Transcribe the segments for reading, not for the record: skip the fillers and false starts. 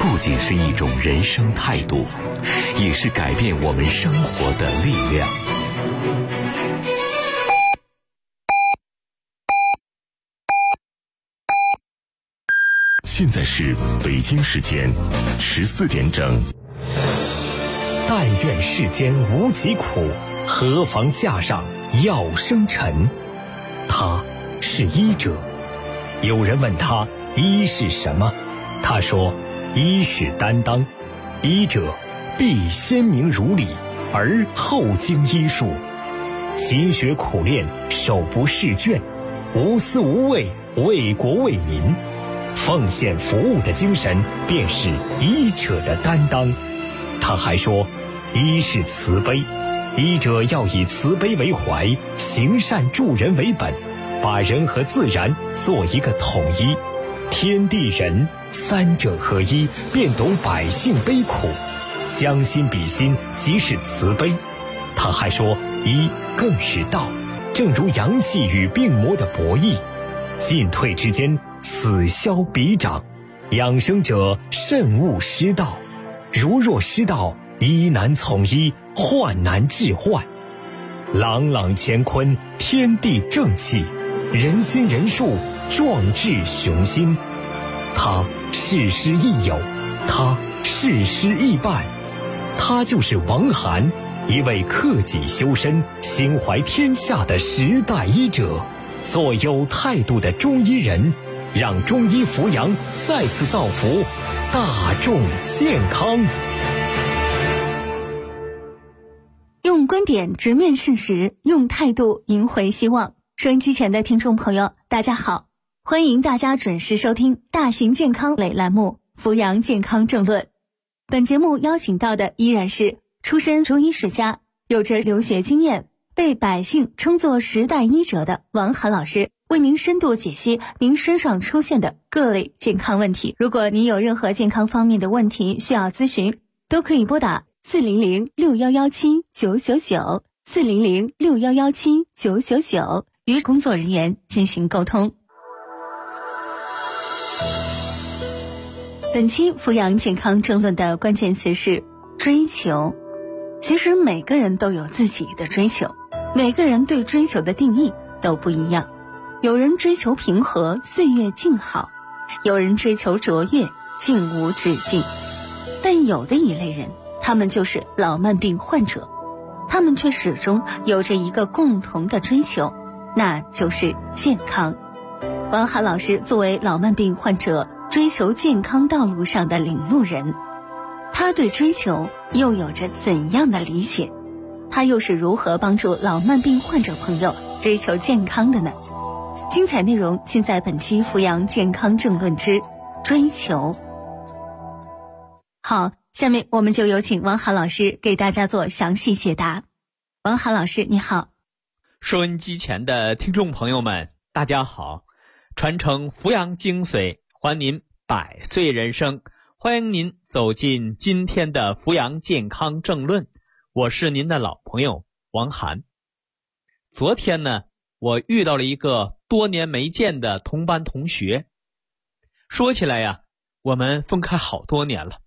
不仅是一种人生态度，也是改变我们生活的力量。现在是北京时间14点整。但愿世间无疾苦，何妨架上药生尘。他是医者。有人问他医是什么，他说医是担当，医者必先明如理，而后经医术，勤学苦练，手不释卷，无私无畏，为国为民，奉献服务的精神便是医者的担当。他还说医是慈悲，医者要以慈悲为怀，行善助人为本，把人和自然做一个统一，天地人三者合一，便懂百姓悲苦，将心比心，即是慈悲。他还说医更是道，正如阳气与病魔的博弈，进退之间，此消彼长，养生者慎勿失道，如若失道，医难从医，患难治患。朗朗乾坤，天地正气，人心人术，壮志雄心。他事师亦友，他事师亦伴，他就是王涵，一位克己修身、心怀天下的时代医者，做有态度的中医人，让中医扶阳再次造福大众健康。 用观点直面事实，用态度赢回希望。收音机前的听众朋友，大家好，欢迎大家准时收听大型健康类栏目《扶阳健康政论》。本节目邀请到的依然是出身中医世家，有着留学经验，被百姓称作时代医者的王涵老师，为您深度解析您身上出现的各类健康问题。如果您有任何健康方面的问题需要咨询，都可以拨打400-6117-999 400-6117-999与工作人员进行沟通。本期扶阳健康政论的关键词是追求。其实每个人都有自己的追求，每个人对追求的定义都不一样。有人追求平和，岁月静好；有人追求卓越，静无止境。但有的一类人，他们就是老慢病患者，他们却始终有着一个共同的追求，那就是健康。王涵老师作为老慢病患者追求健康道路上的领路人，他对追求又有着怎样的理解？他又是如何帮助老慢病患者朋友追求健康的呢？精彩内容尽在本期扶阳健康政论之追求。好，下面我们就有请王涵老师给大家做详细解答。王涵老师你好。 收音机前的听众朋友们大家好，传承扶阳精髓，还您百岁人生，欢迎您走进今天的扶阳健康政论，我是您的老朋友王涵。昨天呢，我遇到了一个多年没见的同班同学，说起来呀，我们分开好多年了。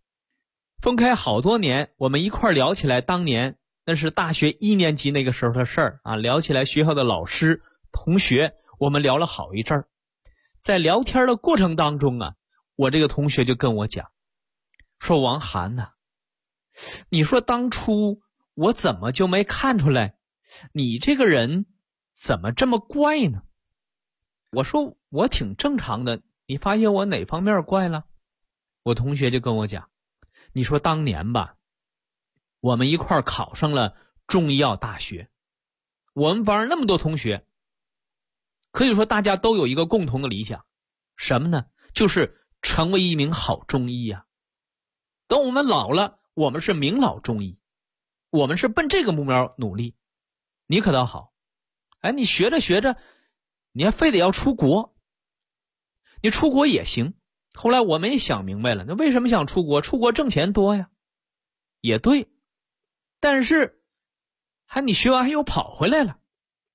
我们一块聊起来当年那是大学1年级那个时候的事儿啊，聊起来学校的老师同学，我们聊了好一阵儿。在聊天的过程当中啊，我这个同学就跟我讲说，王涵呐，你说当初我怎么就没看出来你这个人怎么这么怪呢？我说我挺正常的，你发现我哪方面怪了？我同学就跟我讲，你说当年吧，我们一块考上了中医药大学，我们班那么多同学，可以说大家都有一个共同的理想，什么呢？就是成为一名好中医啊。等我们老了，我们是名老中医，我们是奔这个目标努力。你可倒好，你学着学着，你还非得要出国。你出国也行，后来我们也想明白了，那为什么想出国？出国挣钱多呀。也对，但是你学完还又跑回来了，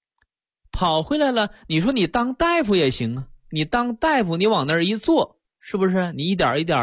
你说你当大夫也行啊，你当大夫你往那儿一坐，是不是？你一点一点的，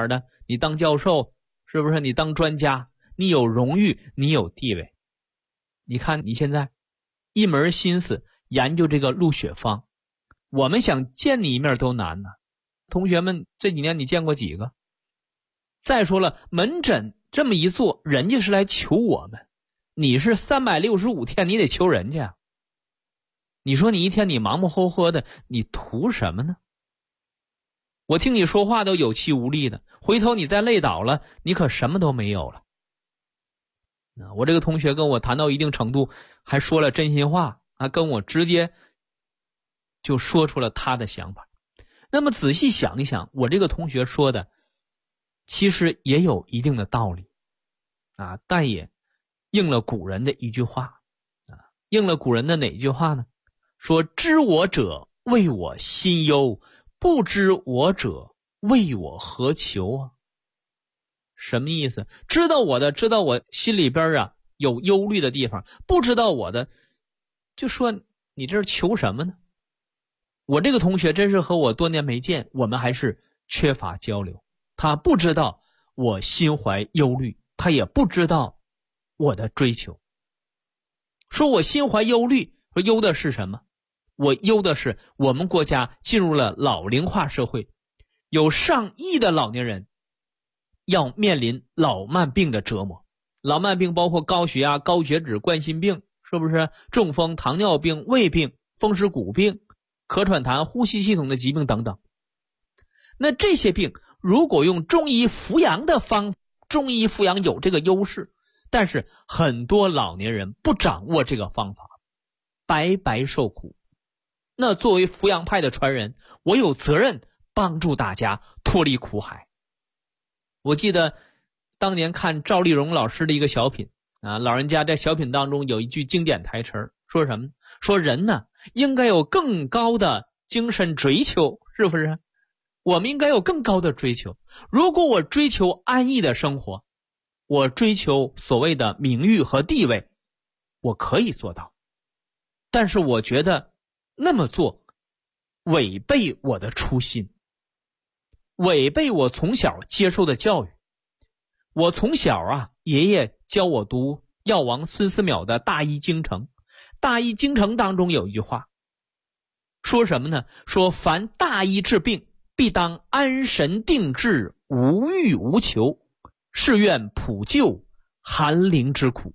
你当教授，是不是？你当专家，你有荣誉，你有地位。你看你现在一门心思研究这个鹿血方，我们想见你一面都难呢。同学们这几年你见过几个？再说了，门诊这么一做，人家是来求我们，你是365天你得求人家。你说你一天你忙忙活活的，你图什么呢？我听你说话都有气无力的，回头你再累倒了，你可什么都没有了。我这个同学跟我谈到一定程度，还说了真心话，跟我直接就说出了他的想法。那么仔细想一想，我这个同学说的其实也有一定的道理但也应了古人的一句话应了古人的哪句话呢？说知我者为我心忧，不知我者为我何求什么意思？知道我的，知道我心里边有忧虑的地方，不知道我的，就说你这是求什么呢？我这个同学真是和我多年没见，我们还是缺乏交流。他不知道我心怀忧虑，他也不知道我的追求。说我心怀忧虑，说忧的是什么？我忧的是我们国家进入了老龄化社会，有上亿的老年人要面临老慢病的折磨。老慢病包括高血压、高血脂、冠心病，是不是？中风、糖尿病、胃病、风湿骨病、咳喘痰、呼吸系统的疾病等等。那这些病如果用中医扶阳的方，中医扶阳有这个优势，但是很多老年人不掌握这个方法，白白受苦。那作为扶阳派的传人，我有责任帮助大家脱离苦海。我记得当年看赵丽蓉老师的一个小品老人家在小品当中有一句经典台词，说什么？说人呢应该有更高的精神追求，是不是？我们应该有更高的追求。如果我追求安逸的生活，我追求所谓的名誉和地位，我可以做到，但是我觉得那么做违背我的初心，违背我从小接受的教育。我从小爷爷教我读药王孙思邈的大医精诚。大医精诚当中有一句话，说什么呢？说凡大医治病，必当安神定志，无欲无求，是愿普救寒灵之苦。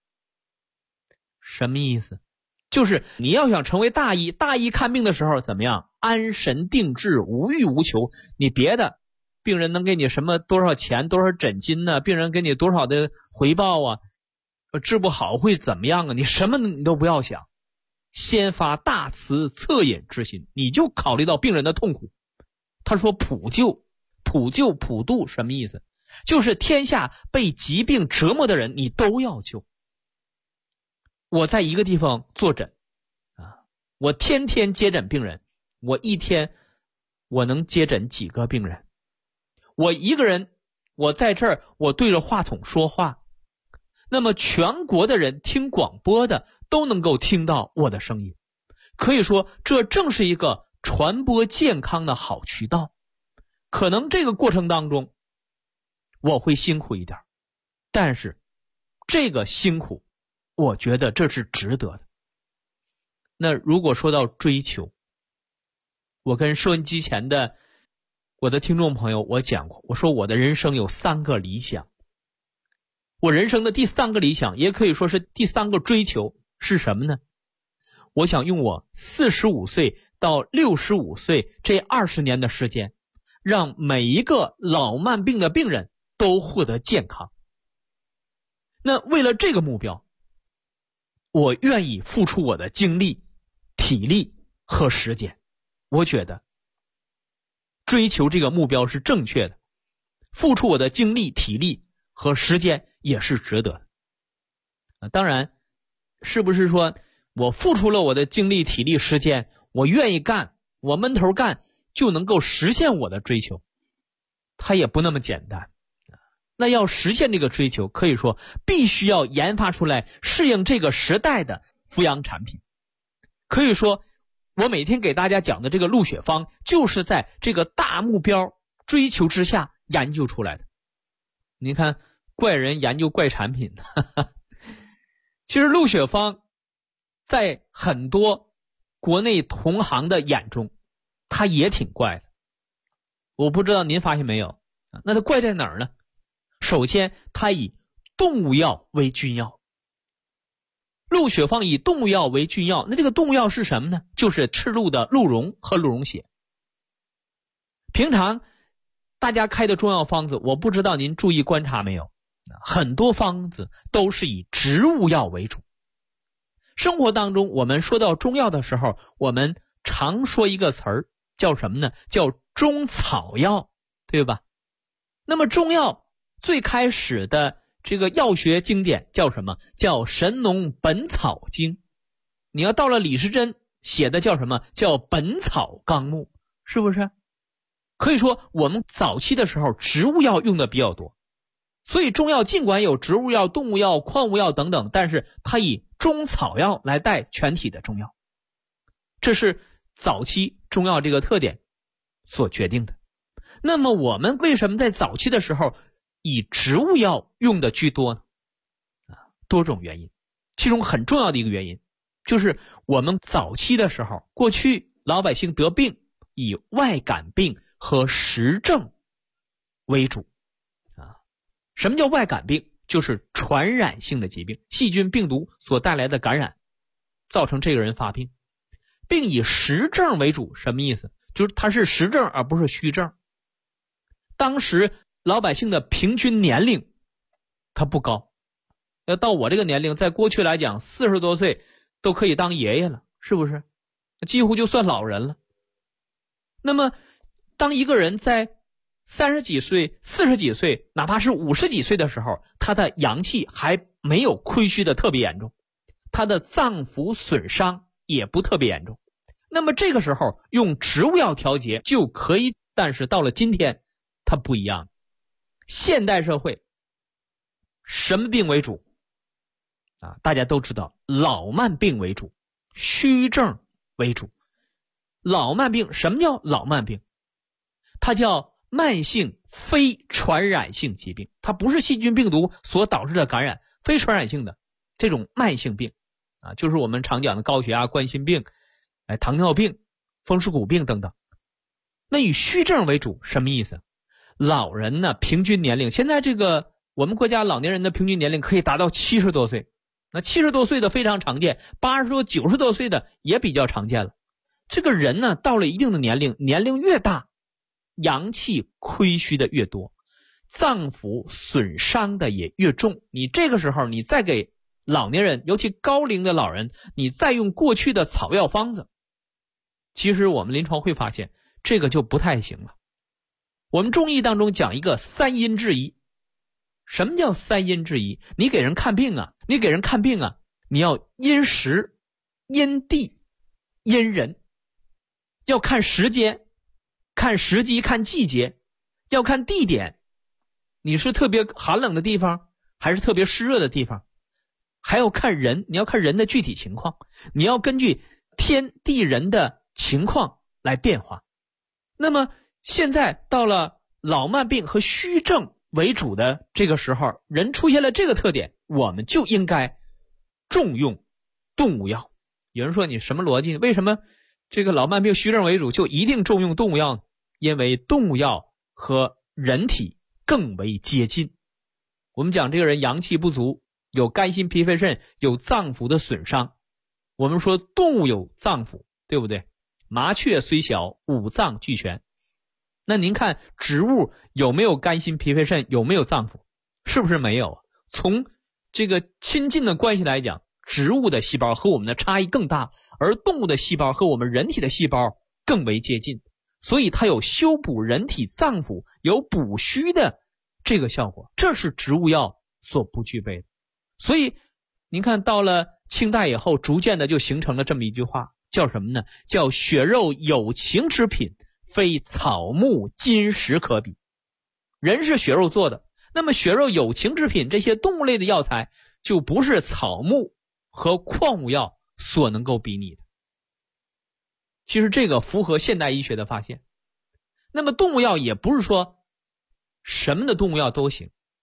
什么意思？就是你要想成为大医，大医看病的时候怎么样？安神定志，无欲无求。你别的病人能给你什么多少钱，多少诊金呢？病人给你多少的回报治不好会怎么样你什么你都不要想，先发大慈恻隐之心，你就考虑到病人的痛苦。他说普救，普救普度什么意思？就是天下被疾病折磨的人你都要救。我在一个地方坐诊我天天接诊病人，我一天我能接诊几个病人？我一个人，我在这儿我对着话筒说话，那么全国的人听广播的都能够听到我的声音。可以说这正是一个传播健康的好渠道。可能这个过程当中我会辛苦一点，但是这个辛苦我觉得这是值得的。那如果说到追求，我跟收音机前的我的听众朋友我讲过，我说我的人生有3个理想。我人生的第3个理想，也可以说是第3个追求是什么呢？我想用我45岁到65岁这20年的时间，让每一个老慢病的病人都获得健康。那为了这个目标，我愿意付出我的精力、体力和时间。我觉得追求这个目标是正确的，付出我的精力、体力和时间也是值得的。当然是不是说我付出了我的精力、体力、时间，我愿意干，我闷头干就能够实现我的追求？它也不那么简单。那要实现这个追求，可以说必须要研发出来适应这个时代的扶阳产品。可以说我每天给大家讲的这个鹿血方，就是在这个大目标追求之下研究出来的。 你看怪人研究怪产品其实陆雪芳在很多国内同行的眼中，他也挺怪的。我不知道您发现没有，那他怪在哪儿呢？首先，他以动物药为君药。陆雪芳以动物药为君药，那这个动物药是什么呢？就是赤鹿的鹿茸和鹿茸血。平常大家开的中药方子，我不知道您注意观察没有，很多方子都是以植物药为主。生活当中我们说到中药的时候，我们常说一个词儿，叫什么呢？叫中草药，对吧？那么中药最开始的这个药学经典叫什么？叫《神农本草经》。你要到了李时珍写的叫什么？叫《本草纲目》，是不是？可以说我们早期的时候植物药用的比较多，所以中药尽管有植物药、动物药、矿物药等等，但是它以中草药来带全体的中药，这是早期中药这个特点所决定的。那么我们为什么在早期的时候以植物药用的居多呢？多种原因，其中很重要的一个原因就是我们早期的时候，过去老百姓得病以外感病和实症为主什么叫外感病？就是传染性的疾病，细菌病毒所带来的感染造成这个人发病，并以实症为主。什么意思？就是它是实症而不是虚症。当时老百姓的平均年龄它不高，要到我这个年龄，在过去来讲40多岁都可以当爷爷了，是不是？几乎就算老人了。那么当一个人在30几岁、40几岁，哪怕是50几岁的时候，他的阳气还没有亏虚的特别严重，他的脏腑损伤也不特别严重，那么这个时候用植物药调节就可以。但是到了今天它不一样，现代社会什么病为主大家都知道，老慢病为主，虚症为主。老慢病，什么叫老慢病？它叫慢性非传染性疾病，它不是细菌病毒所导致的感染，非传染性的这种慢性病就是我们常讲的高血压、冠心病、糖尿病、风湿骨病等等。那以虚症为主，什么意思？老人呢，平均年龄，现在这个我们国家老年人的平均年龄可以达到70多岁，那70多岁的非常常见，80多、90多岁的也比较常见了。这个人呢，到了一定的年龄，年龄越大，阳气亏虚的越多，脏腑损伤的也越重。你这个时候你再给老年人，尤其高龄的老人，你再用过去的草药方子，其实我们临床会发现这个就不太行了。我们中医当中讲一个三阴治医。什么叫三阴治医？你给人看病你要因时、因地、因人，要看时间、看时机、看季节，要看地点，你是特别寒冷的地方还是特别湿热的地方，还要看人，你要看人的具体情况，你要根据天地人的情况来变化。那么现在到了老慢病和虚症为主的这个时候，人出现了这个特点，我们就应该重用动物药。有人说你什么逻辑？为什么这个老慢病虚症为主就一定重用动物药呢？因为动物药和人体更为接近。我们讲这个人阳气不足，有肝心脾肺肾，有脏腑的损伤。我们说动物有脏腑，对不对？麻雀虽小，五脏俱全。那您看植物有没有肝心脾肺肾，有没有脏腑？是不是没有？从这个亲近的关系来讲，植物的细胞和我们的差异更大，而动物的细胞和我们人体的细胞更为接近，所以它有修补人体脏腑、有补虚的这个效果，这是植物药所不具备的。所以您看到了清代以后，逐渐的就形成了这么一句话，叫什么呢？叫血肉有情之品，非草木金石可比。人是血肉做的，那么血肉有情之品，这些动物类的药材就不是草木和矿物药所能够比拟的。其实这个符合现代医学的发现。那么动物药也不是说什么的动物药都行，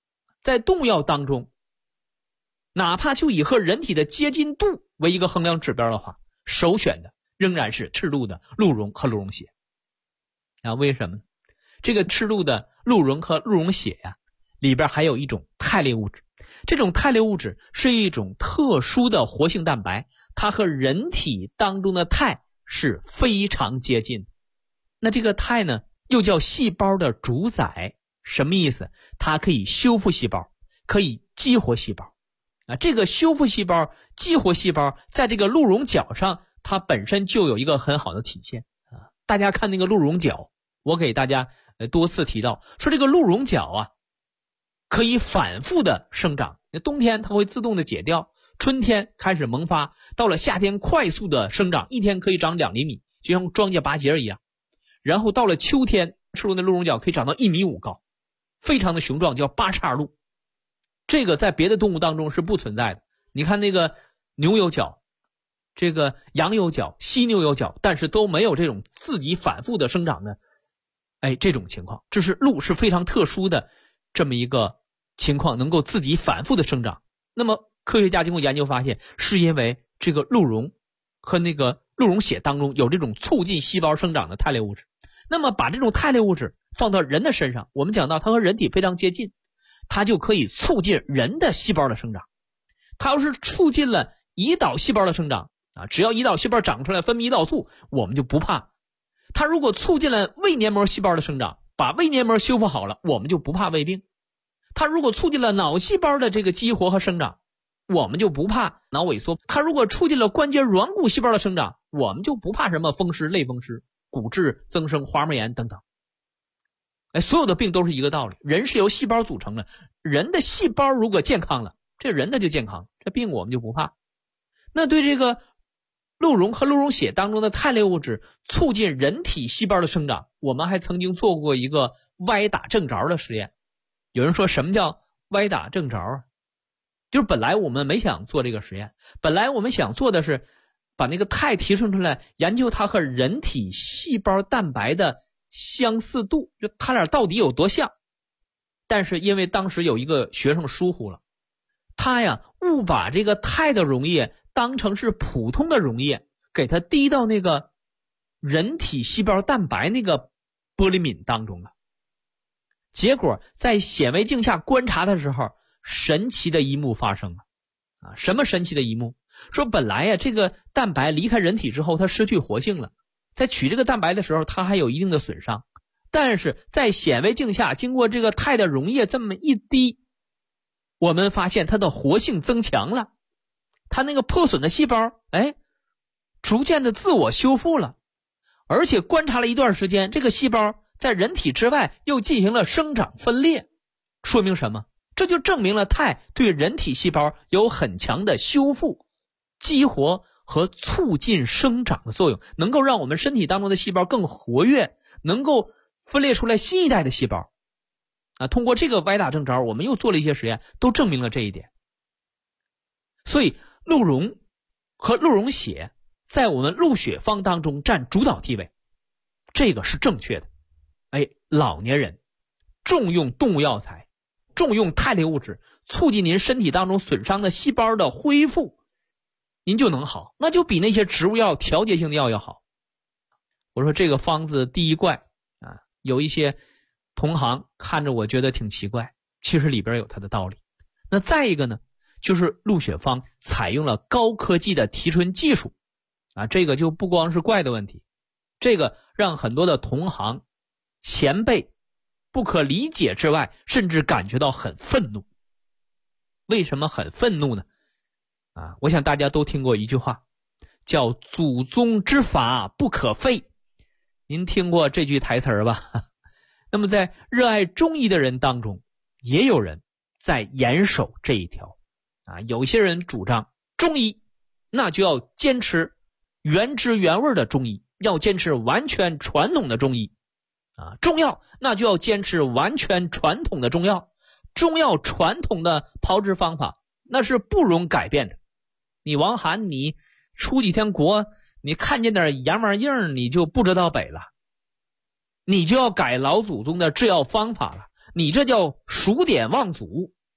在动物药当中，哪怕就以和人体的接近度为一个衡量指标的话，首选的仍然是赤露的鹿茸和鹿茸血。为什么呢？这个赤露的鹿茸和鹿茸血里边还有一种肽类物质，这种肽类物质是一种特殊的活性蛋白，它和人体当中的肽是非常接近的。那这个肽呢，又叫细胞的主宰，什么意思？它可以修复细胞，可以激活细胞。这个修复细胞、激活细胞，在这个鹿茸角上，它本身就有一个很好的体现。大家看那个鹿茸角，我给大家多次提到，说这个鹿茸角可以反复的生长。冬天它会自动的解掉，春天开始萌发，到了夏天快速的生长，一天可以长2厘米，就像庄稼拔节一样。然后到了秋天，赤鹿的鹿茸角可以长到1.5米高，非常的雄壮，叫八叉鹿。这个在别的动物当中是不存在的。你看那个牛有角，这个羊有角，犀牛有角，但是都没有这种自己反复的生长的这种情况。这是鹿是非常特殊的这么一个情况，能够自己反复的生长。那么科学家经过研究发现，是因为这个鹿茸和那个鹿茸血当中有这种促进细胞生长的肽类物质。那么把这种肽类物质放到人的身上，我们讲到它和人体非常接近，它就可以促进人的细胞的生长。它要是促进了胰岛细胞的生长只要胰岛细胞长出来分泌胰岛素，我们就不怕。它如果促进了胃黏膜细胞的生长，把胃黏膜修复好了，我们就不怕胃病。它如果促进了脑细胞的这个激活和生长，我们就不怕脑萎缩。它如果促进了关节软骨细胞的生长，我们就不怕什么风湿、类风湿、骨质增生、滑膜炎等等。所有的病都是一个道理，人是由细胞组成的，人的细胞如果健康了，这人的就健康，这病我们就不怕。那对这个鹿茸和鹿茸血当中的肽类物质促进人体细胞的生长，我们还曾经做过一个歪打正着的实验。有人说什么叫歪打正着？就是本来我们没想做这个实验，本来我们想做的是把那个肽提升出来，研究它和人体细胞蛋白的相似度，就它俩到底有多像。但是因为当时有一个学生疏忽了，他误把这个肽的溶液当成是普通的溶液，给它滴到那个人体细胞蛋白那个玻璃皿当中了。结果在显微镜下观察的时候，神奇的一幕发生了什么神奇的一幕？说本来这个蛋白离开人体之后，它失去活性了，在取这个蛋白的时候，它还有一定的损伤，但是在显微镜下经过这个肽的溶液这么一滴，我们发现它的活性增强了，它那个破损的细胞逐渐的自我修复了，而且观察了一段时间，这个细胞在人体之外又进行了生长分裂。说明什么？这就证明了肽对人体细胞有很强的修复、激活和促进生长的作用，能够让我们身体当中的细胞更活跃，能够分裂出来新一代的细胞通过这个歪打正着，我们又做了一些实验，都证明了这一点。所以鹿茸和鹿茸血在我们鹿血方当中占主导地位，这个是正确的。老年人重用动物药材，重用肽类物质，促进您身体当中损伤的细胞的恢复，您就能好，那就比那些植物药、调节性的药要好。我说这个方子第一怪有一些同行看着我觉得挺奇怪，其实里边有它的道理。那再一个呢，就是鹿血方采用了高科技的提纯技术这个就不光是怪的问题，这个让很多的同行前辈不可理解之外，甚至感觉到很愤怒。为什么很愤怒呢？我想大家都听过一句话，叫祖宗之法不可废。您听过这句台词吧？那么在热爱中医的人当中，也有人在严守这一条有些人主张中医那就要坚持原汁原味的中医，要坚持完全传统的中医中药那就要坚持完全传统的中药，中药传统的炮制方法那是不容改变的。你王涵你出几天国，你看见点洋玩意儿你就不知道北了，你就要改老祖宗的制药方法了，你这叫数典忘祖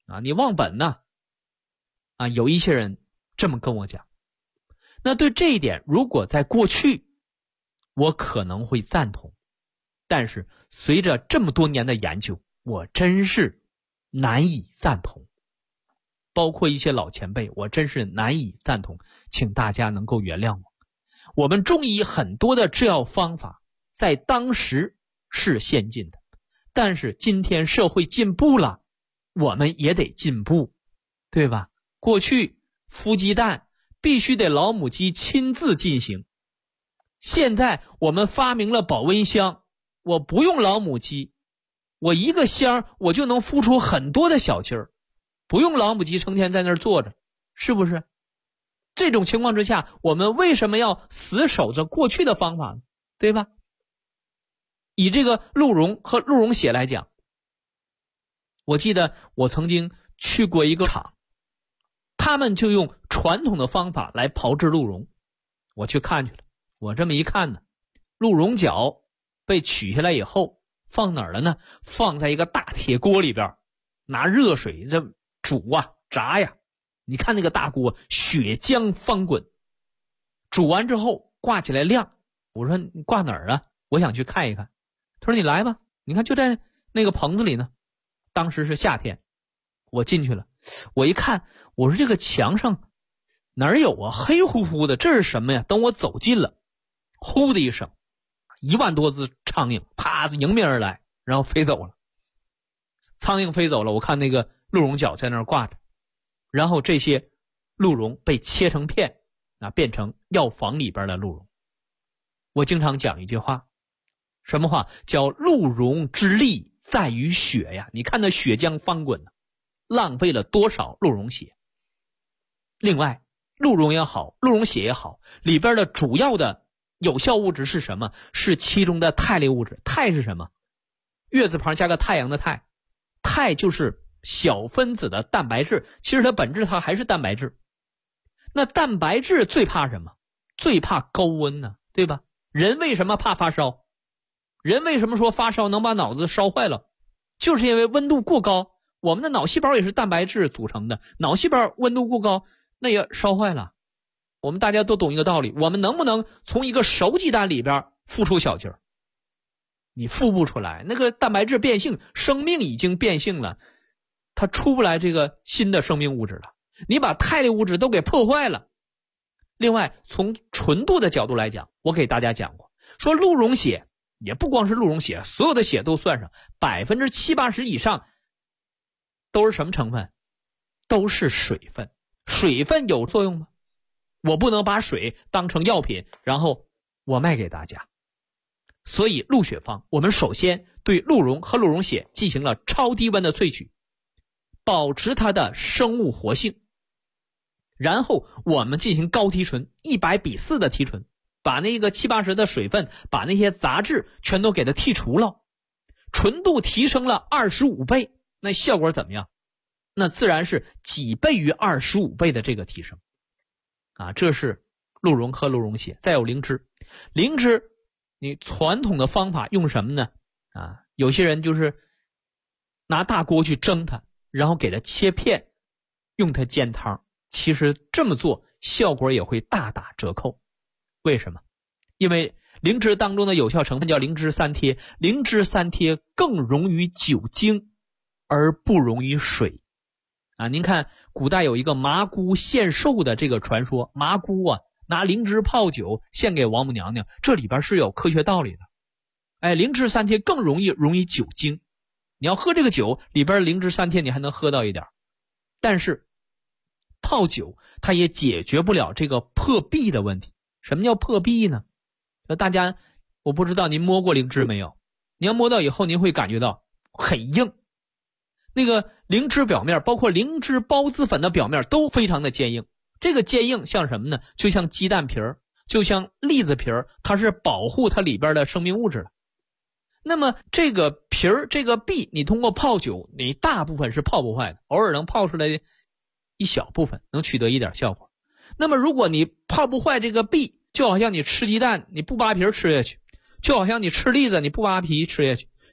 啊，你忘本呢啊，有一些人这么跟我讲。那对这一点，如果在过去我可能会赞同，但是随着这么多年的研究，我真是难以赞同。包括一些老前辈，我真是难以赞同，请大家能够原谅我。我们中医很多的治疗方法在当时是先进的，但是今天社会进步了，我们也得进步，对吧？过去孵鸡蛋必须得老母鸡亲自进行，现在我们发明了保温箱，我不用老母鸡，我一个箱我就能孵出很多的小鸡儿，不用老母鸡成天在那儿坐着，是不是？这种情况之下，我们为什么要死守着过去的方法呢？对吧？以这个鹿茸和鹿茸血来讲，我记得我曾经去过一个厂，他们就用传统的方法来炮制鹿茸。我去看去了，我这么一看呢，鹿茸角被取下来以后放哪儿了呢？放在一个大铁锅里边，拿热水这煮啊炸呀，你看那个大锅血浆翻滚，煮完之后挂起来晾。我说你挂哪儿啊？我想去看一看。他说你来吧，你看就在那个棚子里呢。当时是夏天，我进去了，我一看，我说这个墙上哪儿有啊？黑乎乎的，这是什么呀？等我走近了，呼的一声，1万多只苍蝇啪迎面而来，然后飞走了。苍蝇飞走了，我看那个鹿茸角在那儿挂着，然后这些鹿茸被切成片啊，变成药房里边的鹿茸。我经常讲一句话，什么话？叫鹿茸之力在于血呀！你看那血浆翻滚，浪费了多少鹿茸血。另外，鹿茸也好，鹿茸血也好，里边的主要的有效物质是什么？是其中的肽类物质。肽是什么？月字旁加个太阳的太，肽就是小分子的蛋白质，其实它本质它还是蛋白质。那蛋白质最怕什么？最怕高温呢，对吧？人为什么怕发烧？人为什么说发烧能把脑子烧坏了？就是因为温度过高，我们的脑细胞也是蛋白质组成的，脑细胞温度过高，那也烧坏了。我们大家都懂一个道理，我们能不能从一个熟鸡蛋里边孵出小鸡儿？你孵不出来，那个蛋白质变性，生命已经变性了，它出不来这个新的生命物质了。你把肽类物质都给破坏了。另外，从纯度的角度来讲，我给大家讲过，说鹿茸血也不光是鹿茸血，所有的血都算上，70%-80%以上都是什么成分？都是水分。水分有作用吗？我不能把水当成药品，然后我卖给大家。所以鹿血方，我们首先对鹿茸和鹿茸血进行了超低温的萃取，保持它的生物活性。然后我们进行高提纯，100:4的提纯，把那个70-80%的水分，把那些杂质全都给它剔除了，纯度提升了25倍，那效果怎么样？那自然是几倍于25倍的这个提升啊！这是鹿茸和鹿茸血。再有灵芝，灵芝你传统的方法用什么呢？啊，有些人就是拿大锅去蒸它，然后给它切片，用它煎汤。其实这么做效果也会大打折扣。为什么？因为灵芝当中的有效成分叫灵芝三萜，灵芝三萜更溶于酒精而不溶于水啊！您看古代有一个麻姑献寿的这个传说，麻姑啊拿灵芝泡酒献给王母娘娘，这里边是有科学道理的。哎，灵芝三萜更容易溶于酒精，你要喝这个酒里边灵芝三萜你还能喝到一点，但是泡酒它也解决不了这个破壁的问题。什么叫破壁呢？大家我不知道您摸过灵芝没有，您要摸到以后您会感觉到很硬，那个灵芝表面包括灵芝孢子粉的表面都非常的坚硬。这个坚硬像什么呢？就像鸡蛋皮儿，就像栗子皮儿，它是保护它里边的生命物质的。那么这个皮儿这个壁你通过泡酒你大部分是泡不坏的，偶尔能泡出来一小部分，能取得一点效果。那么如果你泡不坏这个壁，就好像你吃鸡蛋你不扒皮吃下去，就好像你吃栗子你不扒皮吃下去，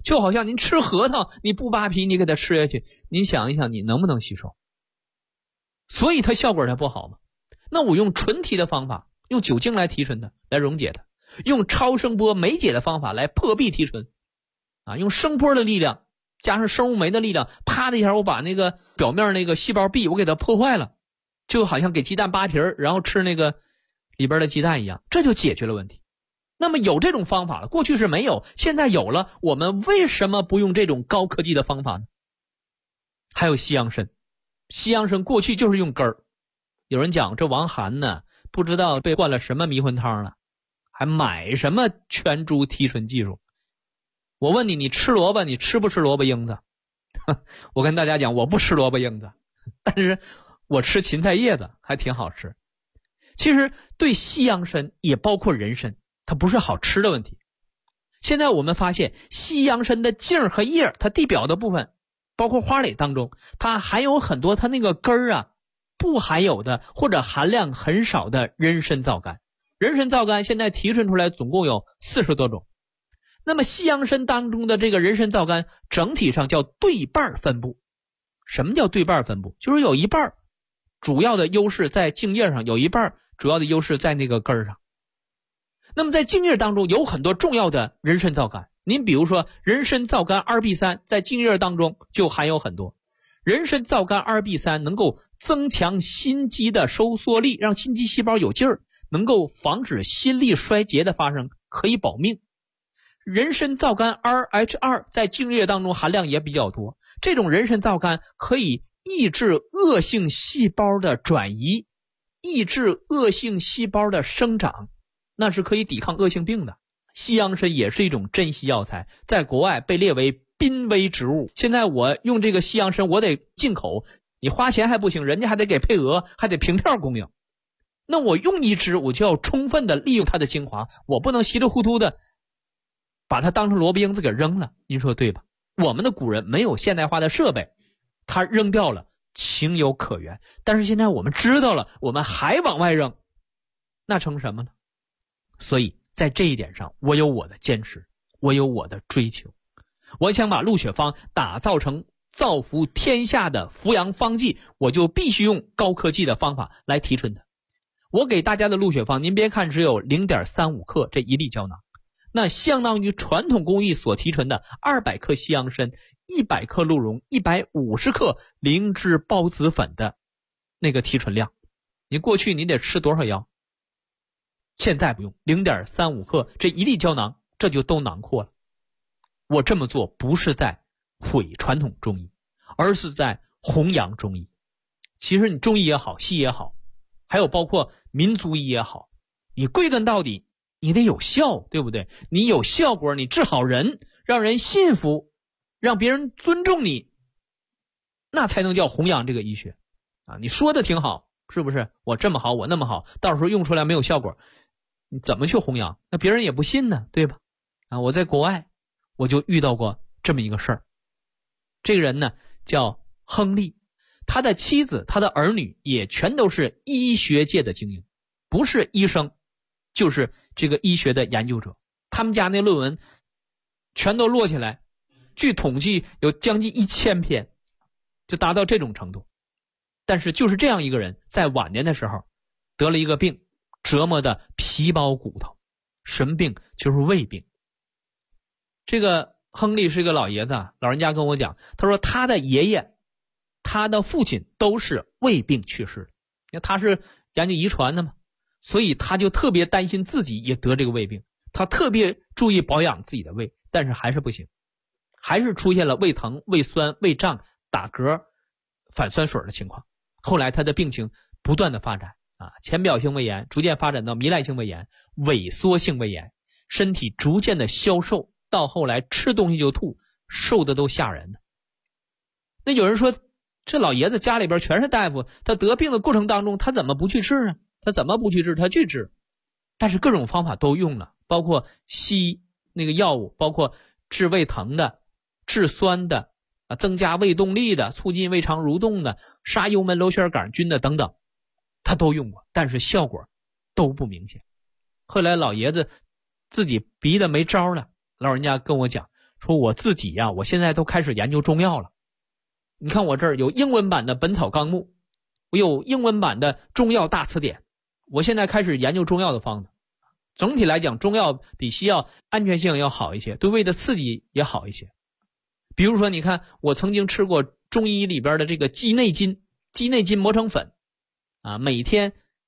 就好像您吃核桃，你不扒皮，你给它吃下去，您想一想，你能不能吸收？所以它效果才不好嘛。那我用纯提的方法，用酒精来提纯它，来溶解它，用超声波酶解的方法来破壁提纯啊，用声波的力量加上生物酶的力量，啪的一下我把那个表面那个细胞壁我给它破坏了，就好像给鸡蛋扒皮然后吃那个里边的鸡蛋一样，这就解决了问题。那么有这种方法了，过去是没有，现在有了，我们为什么不用这种高科技的方法呢？还有西洋参，西洋参过去就是用根儿。有人讲这王涵呢，不知道被灌了什么迷魂汤了，还买什么全株提纯技术。我问你，你吃萝卜，你吃不吃萝卜缨子？我跟大家讲，我不吃萝卜缨子，但是我吃芹菜叶子，还挺好吃。其实对西洋参也包括人参，它不是好吃的问题。现在我们发现西洋参的茎和叶，它地表的部分包括花蕾当中，它含有很多它那个根儿啊不含有的或者含量很少的人参皂苷。人参皂苷现在提纯出来总共有40多种。那么西洋参当中的这个人参皂苷整体上叫对半分布。什么叫对半分布？就是有一半主要的优势在茎叶上，有一半主要的优势在那个根儿上。那么在茎叶当中有很多重要的人参皂苷，您比如说人参皂苷 2B3 在茎叶当中就含有很多。人参皂苷 2B3 能够增强心肌的收缩力，让心肌细胞有劲儿，能够防止心力衰竭的发生，可以保命。人参皂苷 2H2 在茎叶当中含量也比较多，这种人参皂苷可以抑制恶性细胞的转移，抑制恶性细胞的生长，那是可以抵抗恶性病的。西洋参也是一种珍稀药材，在国外被列为濒危植物。现在我用这个西洋参，我得进口，你花钱还不行，人家还得给配额，还得凭票供应。那我用一支，我就要充分的利用它的精华，我不能稀里糊涂的把它当成萝卜缨子给扔了，您说对吧？我们的古人没有现代化的设备，他扔掉了情有可原。但是现在我们知道了，我们还往外扔，那成什么呢？所以在这一点上，我有我的坚持，我有我的追求。我想把鹿血芳打造成造福天下的扶阳方剂，我就必须用高科技的方法来提纯它。我给大家的鹿血芳，您别看只有 0.35 克这一粒胶囊，那相当于传统工艺所提纯的200克西洋参、100克鹿茸、150克灵芝孢子粉的那个提纯量。你过去你得吃多少药？现在不用， 0.35 克这一粒胶囊，这就都囊括了。我这么做不是在毁传统中医，而是在弘扬中医。其实你中医也好，西医也好，还有包括民族医也好，你归根到底你得有效，对不对？你有效果，你治好人，让人信服，让别人尊重你，那才能叫弘扬这个医学啊！你说的挺好，是不是？我这么好，我那么好，到时候用出来没有效果，你怎么去弘扬？那别人也不信呢，对吧？啊，我在国外我就遇到过这么一个事儿。这个人呢叫亨利，他的妻子他的儿女也全都是医学界的精英，不是医生就是这个医学的研究者。他们家那论文全都摞起来，据统计有将近1000篇，就达到这种程度。但是就是这样一个人，在晚年的时候得了一个病，折磨的皮包骨头。什么病？就是胃病。这个亨利是一个老爷子啊，老人家跟我讲，他说他的爷爷他的父亲都是胃病去世的，因为他是研究遗传的嘛，所以他就特别担心自己也得这个胃病，他特别注意保养自己的胃，但是还是不行，还是出现了胃疼、胃酸、胃胀、打嗝、反酸水的情况。后来他的病情不断的发展啊，浅表性胃炎逐渐发展到糜烂性胃炎、萎缩性胃炎，身体逐渐的消瘦，到后来吃东西就吐，瘦的都吓人的。那有人说，这老爷子家里边全是大夫，他得病的过程当中他怎么不去治呢？他怎么不去治？他去治，但是各种方法都用了，包括西那个药物，包括治胃疼的、治酸的、增加胃动力的、促进胃肠蠕动的、杀幽门螺旋杆菌的等等，他都用过，但是效果都不明显。后来老爷子自己逼得没招了，老人家跟我讲说我自己呀，我现在都开始研究中药了。你看我这儿有英文版的《本草纲目》，我有英文版的《中药大词典》，我现在开始研究中药的方子。总体来讲，中药比西药安全性要好一些，对胃的刺激也好一些。比如说，你看我曾经吃过中医里边的这个鸡内金磨成粉啊，每天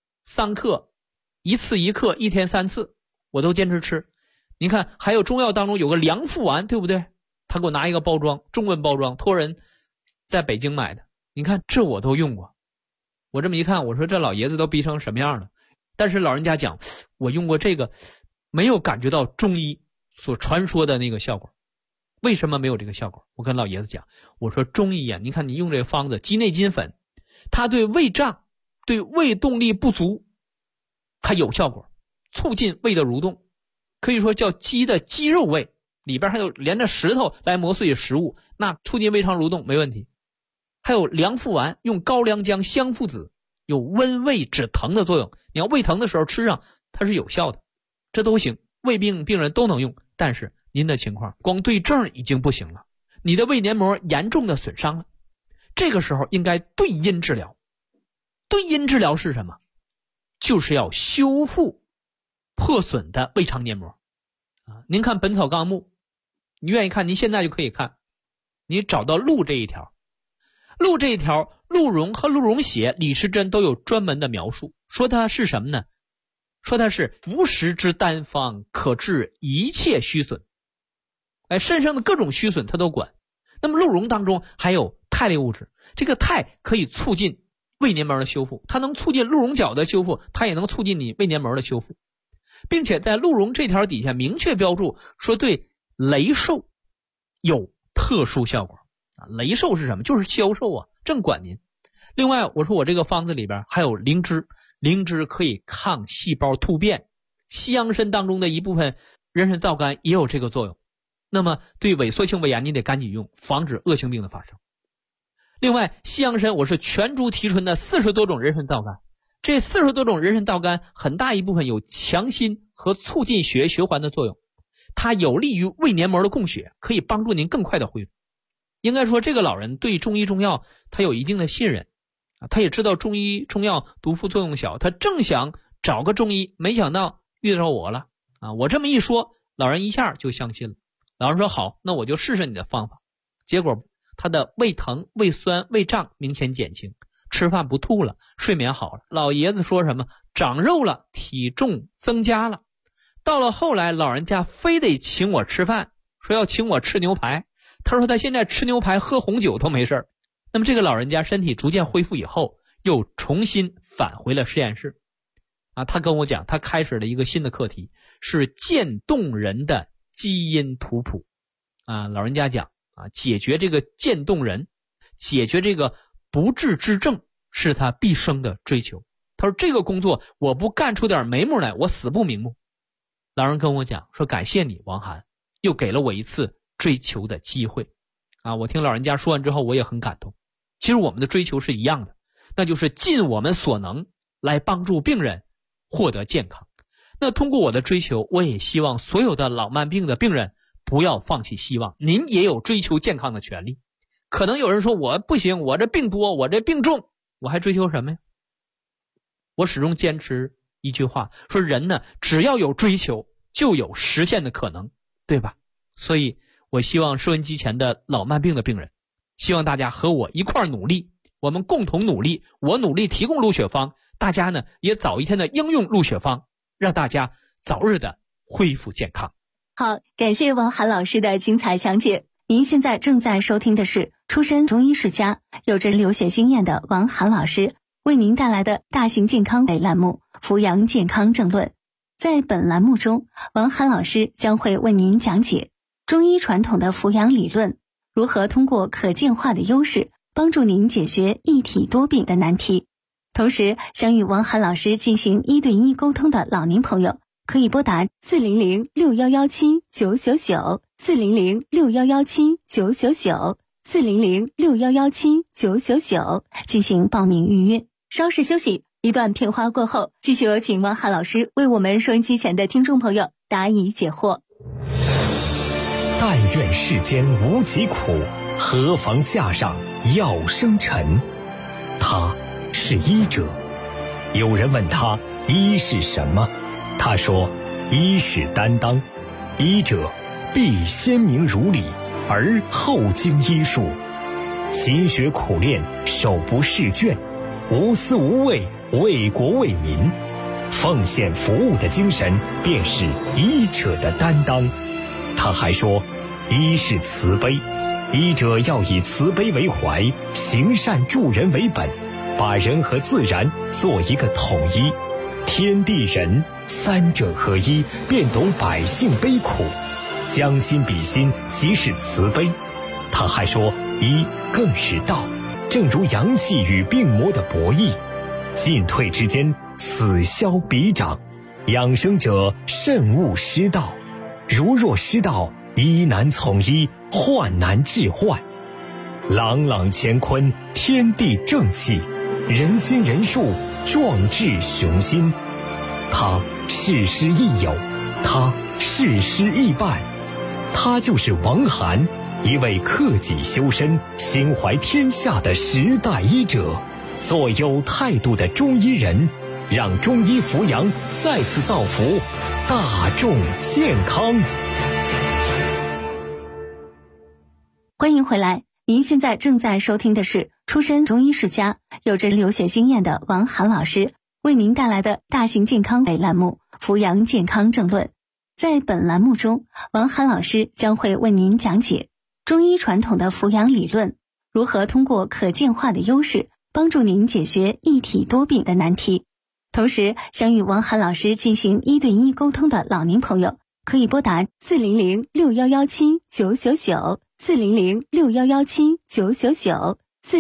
3克，1次1克，1天3次，我都坚持吃。你看还有中药当中有个凉附丸，对不对？他给我拿一个包装，中文包装，托人在北京买的，你看这我都用过。我这么一看，我说这老爷子都逼成什么样了。但是老人家讲，我用过这个，没有感觉到中医所传说的那个效果。为什么没有这个效果？我跟老爷子讲，我说中医啊，你看你用这个方子鸡内金粉，它对胃胀、对胃动力不足，它有效果，促进胃的蠕动，可以说叫鸡的肌肉胃，里边还有连着石头来磨碎食物，那促进胃肠蠕动没问题。还有凉附丸，用高良姜、香附子，有温胃止疼的作用，你要胃疼的时候吃上，它是有效的，这都行，胃病病人都能用。但是您的情况光对症已经不行了，你的胃黏膜严重的损伤了，这个时候应该对因治疗。对因治疗是什么？就是要修复破损的胃肠黏膜啊！您看《本草纲目》，你愿意看，您现在就可以看，你找到鹿这一条，鹿这一条，鹿茸和鹿茸血、李时珍都有专门的描述，说它是什么呢？说它是服食之单方，可治一切虚损。肾上的各种虚损它都管。那么鹿茸当中还有肽类物质，这个肽可以促进胃黏膜的修复，它能促进鹿茸角的修复，它也能促进你胃黏膜的修复，并且在鹿茸这条底下明确标注说对雷瘦有特殊效果啊。雷瘦是什么？就是消瘦啊，正管您。另外我说我这个方子里边还有灵芝，灵芝可以抗细胞突变，西洋参当中的一部分人参皂苷也有这个作用。那么对萎缩性胃炎你得赶紧用，防止恶性病的发生。另外西洋参我是全株提纯的40多种人参皂苷，这40多种人参皂苷很大一部分有强心和促进血液循环的作用，它有利于胃黏膜的供血，可以帮助您更快的恢复。应该说这个老人对中医中药他有一定的信任啊，他也知道中医中药毒副作用小，他正想找个中医，没想到遇到我了啊！我这么一说，老人一下就相信了。老人说好，那我就试试你的方法。结果他的胃疼、胃酸、胃胀明显减轻，吃饭不吐了，睡眠好了。老爷子说什么？长肉了，体重增加了。到了后来，老人家非得请我吃饭，说要请我吃牛排。他说他现在吃牛排喝红酒都没事。那么这个老人家身体逐渐恢复以后，又重新返回了实验室啊。他跟我讲，他开始了一个新的课题，是渐冻人的基因图谱啊。老人家讲啊，解决这个渐冻人，解决这个不治之症，是他毕生的追求。他说这个工作我不干出点眉目来，我死不瞑目。老人跟我讲说，感谢你王涵，又给了我一次追求的机会啊。我听老人家说完之后，我也很感动。其实我们的追求是一样的，那就是尽我们所能来帮助病人获得健康。那通过我的追求，我也希望所有的老慢病的病人不要放弃希望，您也有追求健康的权利。可能有人说我不行，我这病多，我这病重，我还追求什么呀？我始终坚持一句话，说人呢，只要有追求，就有实现的可能，对吧？所以我希望收音机前的老慢病的病人，希望大家和我一块努力，我们共同努力，我努力提供鹿血方，大家呢也早一天的应用鹿血方，让大家早日的恢复健康。 好，感谢王涵老师的精彩讲解。您现在正在收听的是出身中医世家、有着流血经验的王涵老师为您带来的大型健康类栏目《扶阳健康政论》。在本栏目中，王涵老师将会为您讲解中医传统的扶阳理论，如何通过可见化的优势帮助您解决一体多病的难题。同时，想与王涵老师进行1对1沟通的老年朋友，可以拨打40061179999 400611799 400611799进行报名预约。稍事休息，一段片花过后，继续有请王涵老师为我们收音机前的听众朋友答疑解惑。 带但愿世间无疾苦，何妨架上药生尘。他是医者。有人问他医是什么，他说医是担当，医者必先明如理，而后经医术，勤学苦练，手不释卷，无私无畏，为国为民，奉献服务的精神便是医者的担当。他还说医是慈悲，医者要以慈悲为怀，行善助人为本，把人和自然做一个统一，天地人三者合一，便懂百姓悲苦，将心比心，即是慈悲。他还说医更是道，正如阳气与病魔的博弈，进退之间，此消彼长，养生者慎勿失道，如若失道，医难从医，患难治患。朗朗乾坤，天地正气，人心人术，壮志雄心。他事师亦友，他事师亦伴，他就是王涵，一位克己修身、心怀天下的时代医者，做有态度的中医人，让中医扶阳再次造福大众健康。 欢迎回来，您现在正在收听的是出身中医世家、有着留学经验的王涵老师为您带来的大型健康类栏目《扶阳健康正论》。在本栏目中，王涵老师将会为您讲解中医传统的扶阳理论，如何通过可见化的优势帮助您解决一体多病的难题。同时，想与王涵老师进行1对1沟通的老年朋友，可以拨打400-6117-999 400-6117-999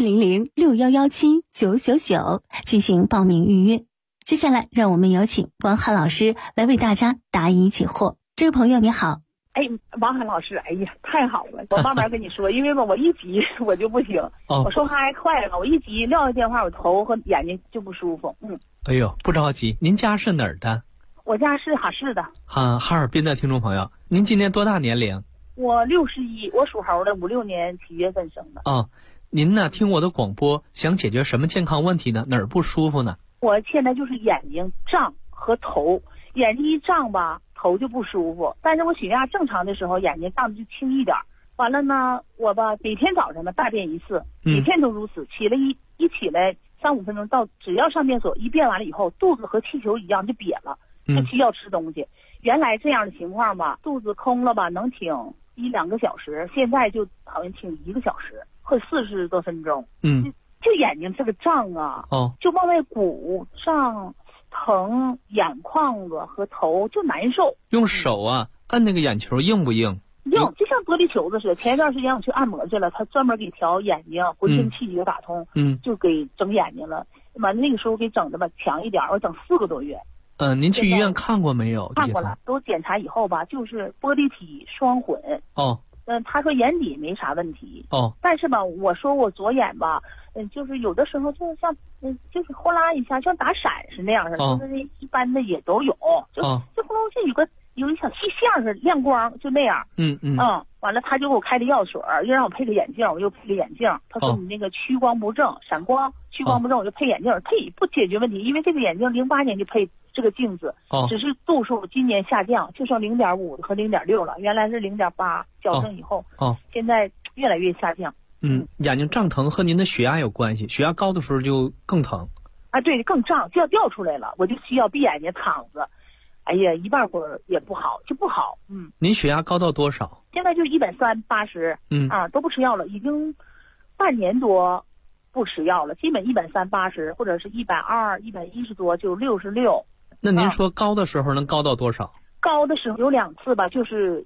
400-6117-999进行报名预约。接下来让我们有请王涵老师来为大家答疑解惑。这位朋友你好。 王涵老师，哎呀，太好了！我慢慢跟你说，因为吧，我一急我就不行，我说话还快了，我一急撂下电话，我头和眼睛就不舒服。 哎呦，不着急，您家是哪儿的？ 我家是哈市的。 哈尔滨的听众朋友，您今年多大年龄？ 我61，我属猴的，56年7月份生的。 您呢？听我的广播，想解决什么健康问题呢？哪儿不舒服呢？ 我现在就是眼睛胀和头，眼睛一胀吧，头就不舒服。但是我血压正常的时候，眼睛胀的就轻一点。完了呢，我吧每天早上吧大便一次，每天都如此。起来一起来3-5分钟到，只要上厕所一便完了以后，肚子和气球一样就瘪了，就需要吃东西。原来这样的情况吧，肚子空了吧能挺1-2个小时，现在就好像挺1个小时或40多分钟。就眼睛这个胀啊，就往外鼓胀疼，眼眶子和头就难受。 用手啊按那个眼球硬不硬？ 硬，就像玻璃球子似的。前一段时间我去按摩去了，他专门给调眼睛，浑身气血打通，就给整眼睛了。完了那个时候给整的吧强一点，我整4个多月。 您去医院看过没有？ 看过了，都检查以后吧，就是玻璃体双混。他说眼底没啥问题。但是吧，我说我左眼吧，就是有的时候就像就是呼啦一下，像打闪是那样似的，就是一般的也都有，就呼噜就有一小细线似的亮光，就那样。完了他就给我开的药水，又让我配个眼镜，我又配个眼镜。他说你那个屈光不正，闪光屈光不正，我就配眼镜，配不解决问题，因为这个眼镜08年就配这个镜子，只是度数今年下降，就剩0.5和0.6了，原来是0.8，矫正以后，现在越来越下降。 眼睛胀疼和您的血压有关系，血压高的时候就更疼。 对，更胀，就要掉出来了，我就需要闭眼睛躺着。哎呀，一半会儿也不好，就不好。 您血压高到多少？ 现在就130/80。都不吃药了，已经半年多不吃药了，基本130/80，或者是120、110多就66。 那您说高的时候能高到多少？ 高的时候有2次吧，就是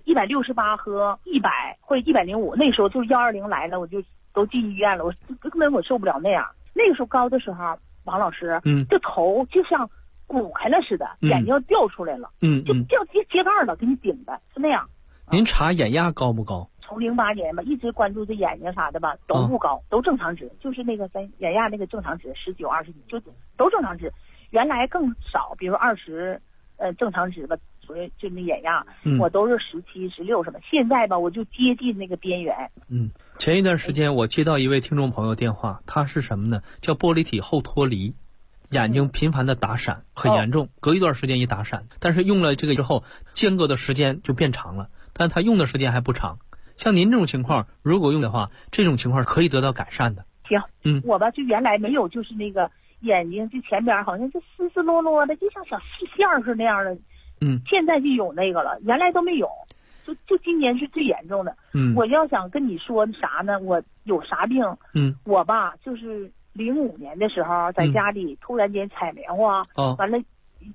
168和100或者105，那时候就是120来了，我就都进医院了，我根本我受不了那样。那个时候高的时候，王老师，这头就像鼓开了似的，眼睛要掉出来了，就掉秸秆了，给你顶的是那样。 您查眼压高不高？ 从08年吧，一直关注这眼睛啥的吧，都不高，都正常值，就是那个咱眼压那个正常值19、20，就都正常值。原来更少，比如20，正常值吧， 就那眼压，我都是17、16什么。现在吧，我就接近那个边缘。 前一段时间我接到一位听众朋友电话，他是什么呢？叫玻璃体后脱离，眼睛频繁的打闪，很严重，隔一段时间一打闪。但是用了这个之后，间隔的时间就变长了，但他用的时间还不长。像您这种情况，如果用的话，这种情况可以得到改善的。 行，我吧就原来没有，就是那个眼睛就前边好像就丝丝落落的，就像小细线儿是那样的。现在就有那个了，原来都没有。就今年是最严重的。我要想跟你说啥呢？我有啥病？我吧就是05年的时候在家里突然间采棉花，完了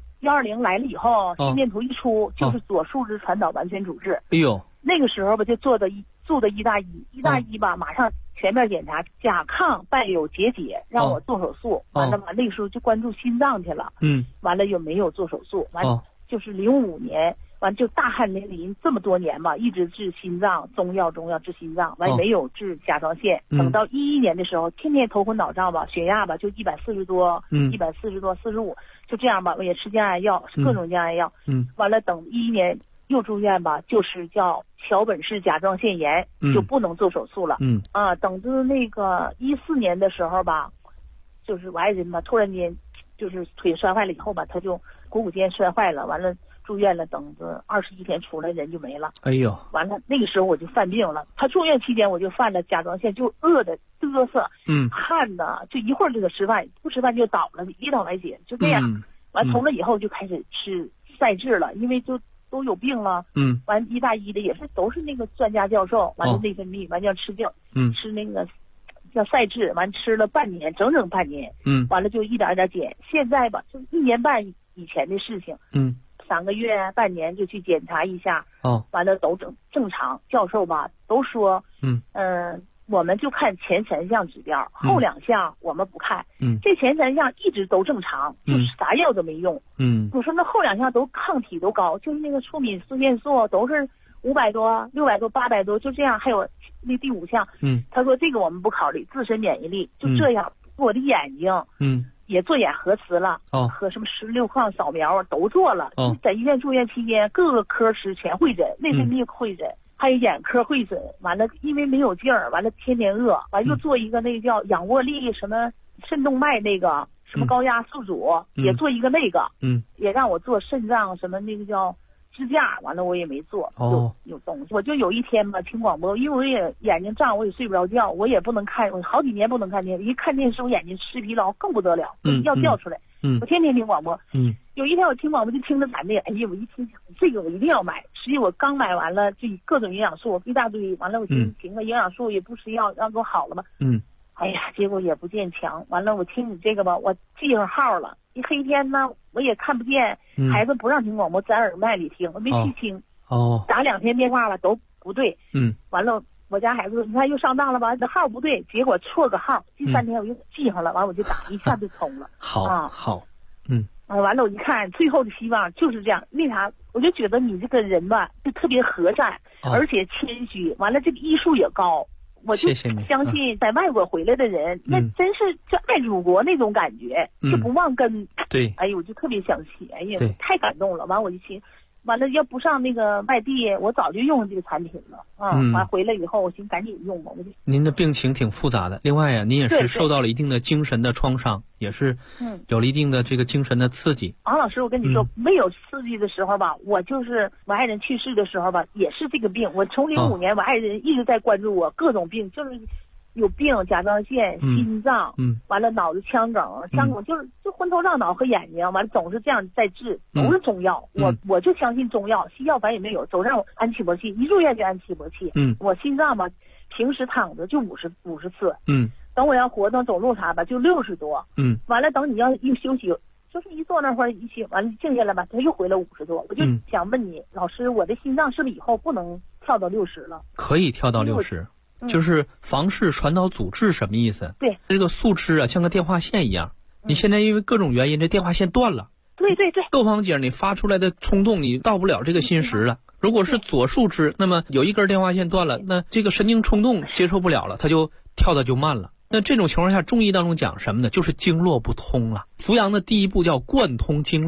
120来了以后，心电图一出，就是左树枝传导完全阻滞。 哎呦， 那个时候吧就住的医大医吧，马上全面检查，甲亢伴有结节，让我做手术。完了那个时候就关注心脏去了。完了有没有做手术？完就是05年。完就大汗淋漓这么多年吧，一直治心脏，中药治心脏，完没有治甲状腺。等到11年的时候，天天头昏脑胀吧，血压吧就140多，140多45，就这样吧，我也吃降压药，各种降压药。完了等11年又住院吧，就是叫桥本氏甲状腺炎，就不能做手术了。等着那个14年的时候吧，就是我爱人吧，突然间就是腿摔坏了以后吧，他就股骨间摔坏了，完了。住院了，等着21天出来人就没了。哎呦，完了那个时候我就犯病了。他住院期间我就犯了甲状腺，就饿的嘚瑟，汗的就一会儿就得吃饭，不吃饭就倒了，一倒来血，就这样。完从那以后就开始吃赛制了，因为就都有病了。完医大医的也是都是那个专家教授，完了内分泌，完要吃药，吃那个叫赛制，完吃了半年，整半年。完了就一点点减。现在吧，就1年半以前的事情。3个月、半年就去检查一下，完了都正常。教授吧都说，我们就看前3项指标，后2项我们不看。这前3项一直都正常，就是啥药都没用。我说那后2项都抗体都高，就是那个促敏素腺素都是500多、600多、800多，就这样。还有那第5项，他说这个我们不考虑，自身免疫力就这样。我的眼睛，也做眼核磁了，和什么16抗扫描都做了。在医院住院期间，各个科室全会诊，内分泌会诊，还有眼科会诊。完了，因为没有劲儿，完了天天饿，完又做一个那个叫仰卧力什么肾动脉那个什么高压宿主，也做一个那个，也让我做肾脏什么那个叫支架，完了我也没做。有东西，我就有一天吧听广播，因为我也眼睛胀，我也睡不着觉，我也不能看，我好几年不能看电视，一看电视我眼睛吃疲劳更不得了，要掉出来。我天天听广播。有一天我听广播就听着咱的，哎呀，我一听这个我一定要买。实际我刚买完了，就各种营养素一大堆，完了我寻个营养素也不吃药，让给我好了嘛。哎呀，结果也不见强。完了我听你这个吧，我记上号了。一黑天呢，我也看不见，孩子不让听广播，在耳麦里听，我没细听。打2天电话了都不对。完了我家孩子说，你看又上当了吧，这号不对，结果错个号。第3天我又记上了，完了我就打，一下就通了。好。完了我一看，最后的希望就是这样。为啥？我就觉得你这个人吧，就特别和善，而且谦虚。完了这个医术也高。我就相信在外国回来的人，那真是就爱祖国那种感觉，就不忘根。 对， 哎呦，我就特别想起，哎呀，太感动了。完我一听，完了要不上那个外地，我早就用这个产品了。完回来以后，我寻赶紧用吧。 您的病情挺复杂的，另外呀，您也是受到了一定的精神的创伤，也是有了一定的这个精神的刺激。 王老师，我跟你说，没有刺激的时候吧，我就是我爱人去世的时候吧，也是这个病。我从05年，我爱人一直在关注我各种病，就是有病，甲状腺、心脏，完了脑子腔梗就昏头胀脑和眼睛，完了总是这样在治，都是中药。我就相信中药，西药反正也没有，总让我安起搏器，一入院就安起搏器。我心脏吧，平时躺着就50次，等我要活动走路啥吧，就60多，完了等你要一休息，就是一坐那会儿一休，完了静下来吧，他又回了50多。我就想问你，老师，我的心脏是不是以后不能跳到60了？ 可以跳到60。就是房室传导阻滞什么意思？ 对， 这个宿枝啊，像个电话线一样。你现在因为各种原因，这电话线断了。 对。 窦房井你发出来的冲动，你到不了这个心室了。如果是左树枝，那么有一根电话线断了，那这个神经冲动接受不了了，它就跳的就慢了。那这种情况下，中医当中讲什么呢？就是经络不通了。扶阳的第一步叫贯通经络。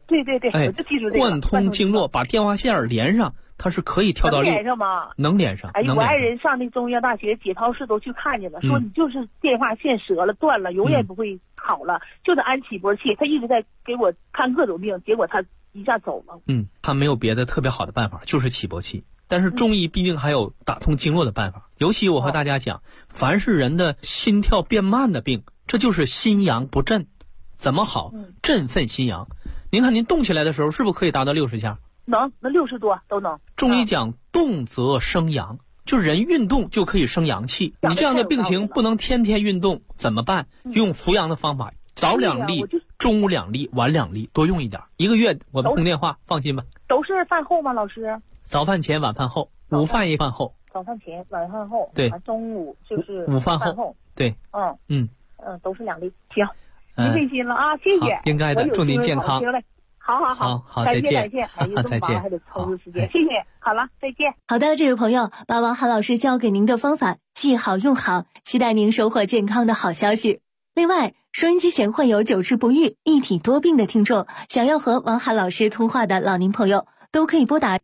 对对对，我就记住这个。 贯通经络，把电话线连上，它是可以跳到6。能连上吗？ 能连上。 哎，我爱人上那中医药大学解剖室都去看见了，说你就是电话线折了断了，永远不会好了，就得安起搏器。他一直在给我看各种病，结果他一下走了。 他没有别的特别好的办法，就是起搏器。但是中医毕竟还有打通经络的办法。尤其我和大家讲，凡是人的心跳变慢的病，这就是心阳不振。怎么好？振奋心阳。您看您动起来的时候是不是可以达到60下？ 能60多都能。 中医讲动则生阳，就人运动就可以生阳气。你这样的病情不能天天运动，怎么办？用扶阳的方法，早2粒，中午2粒，晚2粒，多用一点。1个月我们通电话，放心吧。 都是饭后吗，老师？ 早饭前，晚饭后，午饭一饭后。 早饭前，晚饭后。 对。 中午就是午饭后。对。 都是2粒。行，您费心了啊，谢谢。 应该的，祝您健康。 好， 再见。 感谢，再见。还得抽出时间，谢谢。好了，再见。 好的，这位朋友，把王涵老师教给您的方法记好用好，期待您收获健康的好消息。另外，收音机前患有久治不愈、一体多病的听众，想要和王涵老师通话的老年朋友，都可以拨打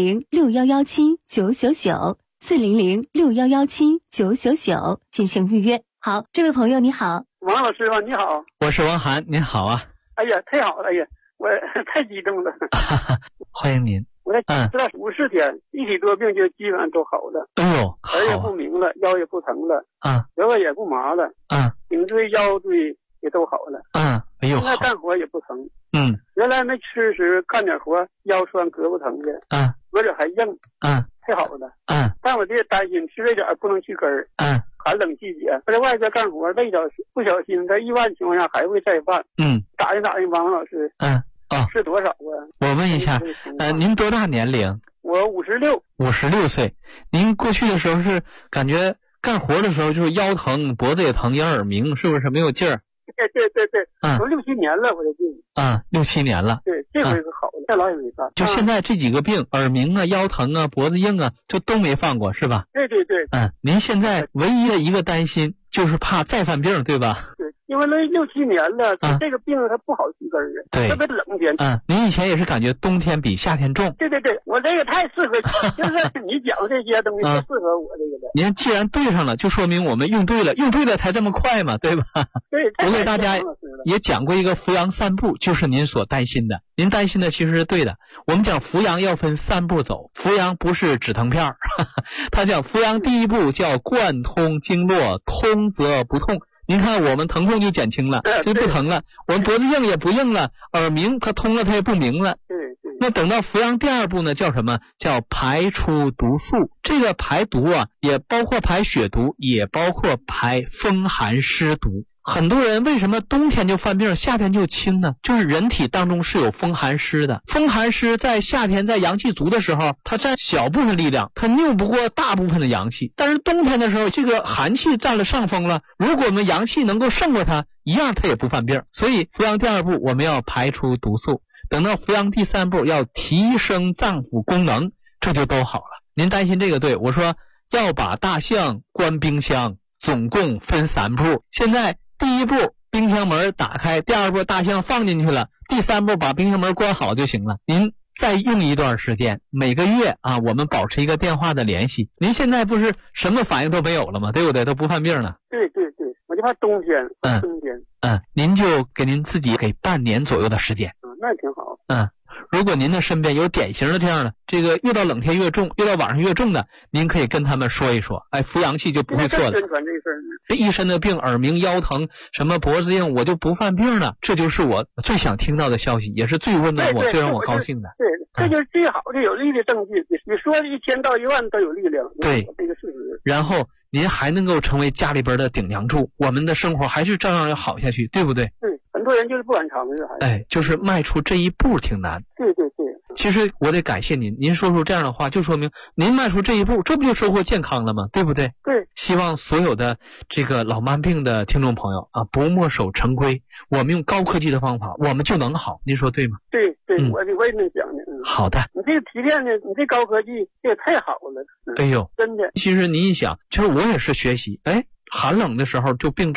400-6117-999，400-6117-999进行预约。好，这位朋友你好。 王老师吧，你好。 我是王涵，您好啊。 哎呀，太好了，哎呀，我太激动了。 欢迎您。 我这50天，一体多病就基本上都好了。 哎呦， 耳也不鸣了，腰也不疼了，舌头也不麻了，颈椎腰椎也都好了。 哎呦， 现在干活也不疼。原来没吃时干点活腰酸胳膊疼的，脖子还硬，太好了。但我这担心吃这点不能去根儿。寒冷季节，在外边干活累着，不小心在意外情况下还会再犯。打听王老师。是多少啊？ 我问一下，您多大年龄？ 我56。 56岁。您过去的时候是感觉干活的时候就是腰疼、脖子也疼、也耳鸣，是不是没有劲儿？ 对，都6、7年了，我这病。 6、7年了。 对，这回是好了，再老也没犯。 就现在这几个病，耳鸣啊、腰疼啊、脖子硬啊，就都没犯过，是吧？ 对。 您现在唯一的一个担心就是怕再犯病，对吧？ 对，因为那6、7年了，这个病它不好去根儿啊。 对， 特别冷天。 您以前也是感觉冬天比夏天重。 对，我这个太适合，就是你讲这些东西太适合我这个的。 您既然对上了，就说明我们用对了才这么快嘛，对吧？ 对。 我给大家也讲过一个扶阳3步，就是您所担心的。您担心的其实是对的。我们讲扶阳要分3步走，扶阳不是止疼片他讲扶阳第1步叫贯通经络，通则不痛。您看我们疼痛就减轻了，就不疼了。我们脖子硬也不硬了，耳鸣它通了它也不鸣了。那等到扶阳第2步呢，叫什么？叫排出毒素。这个排毒啊，也包括排血毒，也包括排风寒湿毒。很多人为什么冬天就犯病，夏天就轻呢？就是人体当中是有风寒湿的。风寒湿在夏天在阳气足的时候，它占小部分力量，它拗不过大部分的阳气。但是冬天的时候，这个寒气占了上风了，如果我们阳气能够胜过它，一样它也不犯病。所以扶阳第2步我们要排出毒素，等到扶阳第3步要提升脏腑功能，这就都好了。您担心这个对，我说要把大象关冰箱，总共分3步。现在第1步冰箱门打开，第2步大象放进去了，第3步把冰箱门关好就行了。您再用一段时间，每个月我们保持一个电话的联系。您现在不是什么反应都没有了吗？对不对？都不犯病了。 对，我就怕冬天，春天。 您就给您自己给半年左右的时间。 那挺好。 如果您的身边有典型的这样的，这个越到冷天越重，越到晚上越重的，您可以跟他们说一说，扶阳气就不会错了。 宣传这事儿， 这一身的病，耳鸣、腰疼、什么脖子硬，我就不犯病了。这就是我最想听到的消息，也是最温暖我、最让我高兴的。 对，这就是最好的有力的证据。你说1000到10000都有力量。 对， 这个事实。 然后您还能够成为家里边的顶梁柱，我们的生活还是照样要好下去，对不对？ 对，很多人就是不敢尝试， 就是迈出这一步挺难。 对。 其实我得感谢您，您说出这样的话，就说明您迈出这一步，这不就收获健康了吗？对不对？ 对。 希望所有的这个老慢病的听众朋友不墨守成规，我们用高科技的方法，我们就能好。您说对吗？ 对，我也能讲的。 好的。 你这个提炼的，你这高科技这也太好了。 哎呦， 真的。 其实您一想，就是我也是学习，寒冷的时候就病重，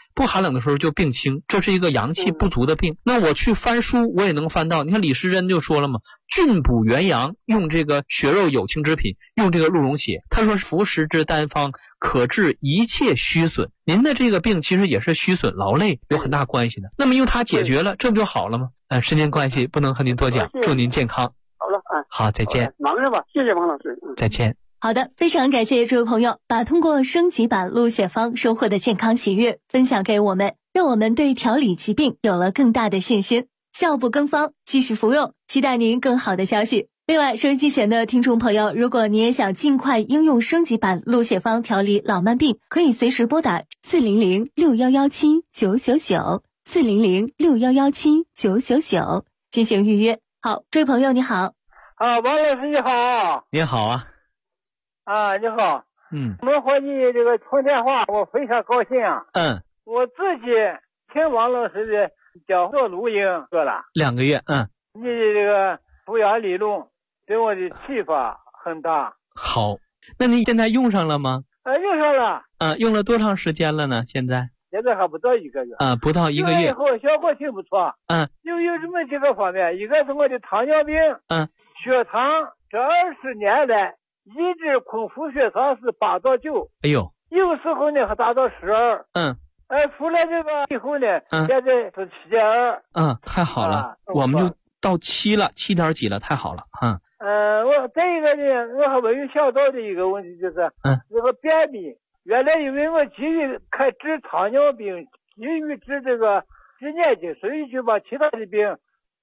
不寒冷的时候就病轻，这是一个阳气不足的病。那我去翻书，我也能翻到，你看李时珍就说了嘛，菌补元阳，用这个血肉有情之品，用这个鹿茸血，他说服食之单方，可治一切虚损。您的这个病其实也是虚损劳累有很大关系的，那么用它解决了，这不就好了吗？时间关系不能和您多讲，祝您健康。 好了， 好，再见。 忙着吧，谢谢王老师。 再见。 好的，非常感谢这位朋友把通过升级版鹿血方收获的健康喜悦分享给我们，让我们对调理疾病有了更大的信心。效不更方，继续服用，期待您更好的消息。另外，收音机前的听众朋友，如果你也想尽快应用升级版鹿血方调理老慢病，可以随时拨打400-6117-999 400-6117-999进行预约。好，这位朋友你好。 王老师你好。 你好啊。 你好。能和你这个通电话，我非常高兴啊。我自己听王老师的讲座录音做了 2个月。 你的这个补养理论对我的启发很大。 好，那你现在用上了吗？ 用上了。 用了多长时间了呢？现在还不到1个月。 不到1个月。 以后效果挺不错。有这么几个方面，一个是我的糖尿病。血糖这20年来一直空腹血糖是8到9。 哎呦。 有时候呢还达到12。出来这个以后呢，现在是7.2。 太好了，我们就到7了，7点几了，太好了。 我再一个呢，我还没有想到的一个问题就是，这个便秘。原来因为我急于治糖尿病，急于治这个治眼睛，所以就把其他的病，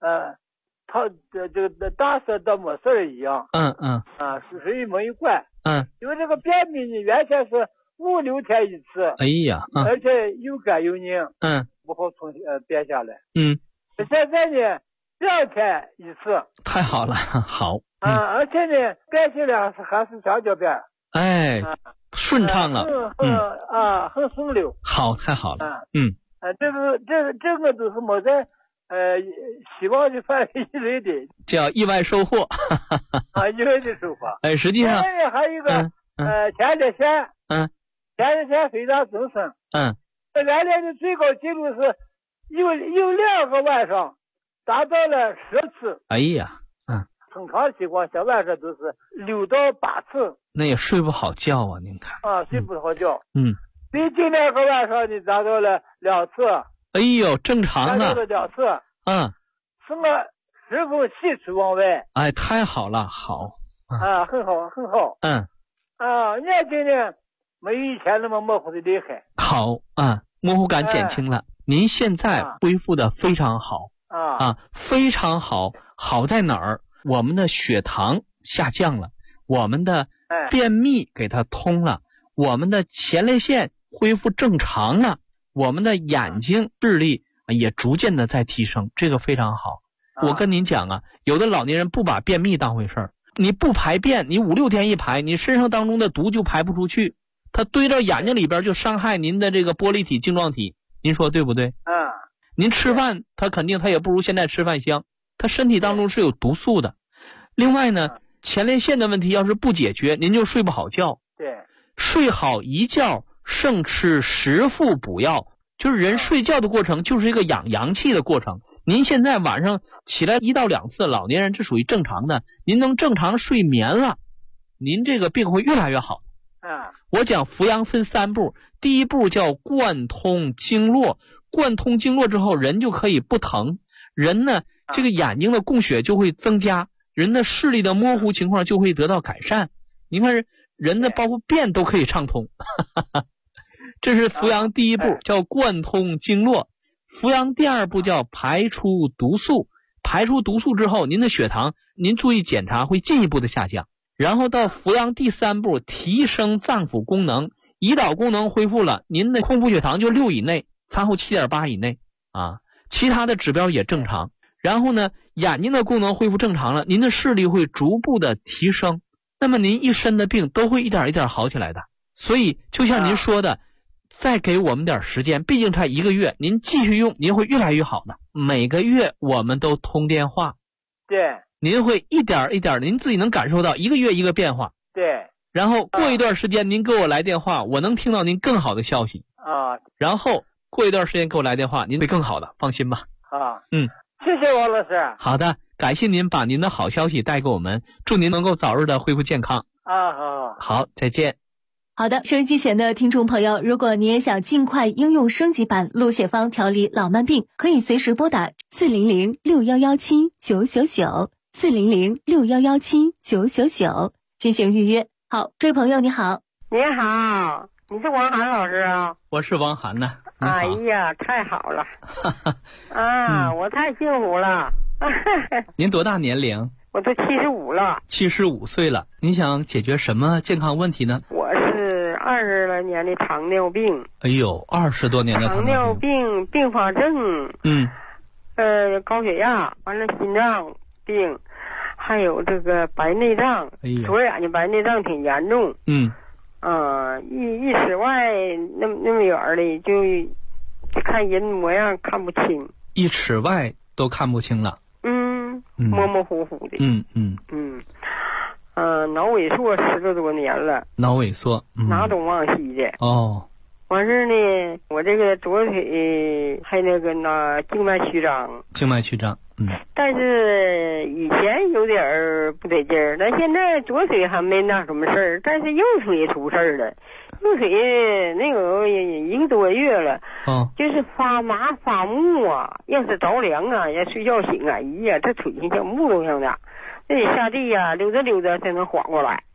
这个大事当没事一样。所以没有管。因为这个便秘呢，原先是5、6天一次。 哎呀。 而且又干又拧。不好从便下来。现在呢，2天一次。 太好了，好。 而且呢，便血量还是香蕉便。 顺畅了。 很顺溜。 好，太好了。 这个都是没在希望的范围以内的， 叫意外收获。 意外的收获。 实际上还有一个前列腺。前列腺肥大增生。原来的最高记录是有2个晚上达到了10次。 哎呀。 通常情况下晚上都是6到8次。 那也睡不好觉啊，您看。 睡不好觉。最近2个晚上你达到了2次。 哎呦，正常达到了2次。是我十分喜出望外。 太好了，好。 很好，很好。眼睛呢没有以前那么模糊的厉害。 好。模糊感减轻了。您现在恢复的非常好。非常好。好在哪儿？我们的血糖下降了，我们的便秘给它通了，我们的前列腺恢复正常了，我们的眼睛视力也逐渐的在提升，这个非常好。我跟您讲有的老年人不把便秘当回事儿，你不排便，你5、6天一排，你身上当中的毒就排不出去，它堆到眼睛里边就伤害您的这个玻璃体、晶状体，您说对不对？您吃饭它肯定它也不如现在吃饭香，它身体当中是有毒素的。另外呢，前列腺的问题要是不解决，您就睡不好觉。睡好一觉胜吃10副补药，就是人睡觉的过程就是一个养阳气的过程。您现在晚上起来1到2次，老年人这属于正常的，您能正常睡眠了，您这个病会越来越好。我讲扶阳分3步，第一步叫贯通经络，贯通经络之后人就可以不疼，人呢这个眼睛的供血就会增加，人的视力的模糊情况就会得到改善。你看人的包括便都可以畅通。这是扶阳第一步，叫贯通经络。扶阳第2步叫排出毒素，排出毒素之后，您的血糖您注意检查会进一步的下降。然后到扶阳第3步，提升脏腑功能，胰岛功能恢复了，您的空腹血糖就6以内，餐后7.8以内其他的指标也正常。然后呢，眼睛的功能恢复正常了，您的视力会逐步的提升，那么您一身的病都会一点一点好起来的。所以就像您说的，再给我们点时间，毕竟才1个月，您继续用，您会越来越好的。每个月我们都通电话。您会一点一点，您自己能感受到1个月一个变化。然后过一段时间您给我来电话，我能听到您更好的消息。然后过一段时间给我来电话，您会更好的，放心吧。 啊，谢谢王老师。 好的，感谢您把您的好消息带给我们，祝您能够早日的恢复健康。好，再见。 好的，收音机前的听众朋友，如果你也想尽快应用升级版鹿血芳调理老慢病，可以随时拨打400-6117-999，400-6117-999进行预约。好，这位朋友你好。 你好，你是王涵老师啊？ 我是王涵呐。 哎呀，太好了我太幸福了。 您多大年龄？ 我都75了。 75岁了，您想解决什么健康问题呢？ 我是20来年的糖尿病。 哎呦，20多年的糖尿病并发症。高血压，完了心脏病，还有这个白内障。左眼睛白内障挺严重。一尺外那么远的就看人模样看不清。 1尺外都看不清了。 模模糊糊的。脑萎缩10多年了。 脑萎缩， 哪东忘西的。完事呢，我这个左腿还那个静脉曲张。但是以前有点不得劲儿，但现在左腿还没那什么事儿，但是右腿出事儿了。右腿那个1个多月了，就是发麻发木啊，要是着凉啊，要睡觉醒啊，哎呀，这腿像木头像的，这得下地呀，溜达溜达才能缓过来。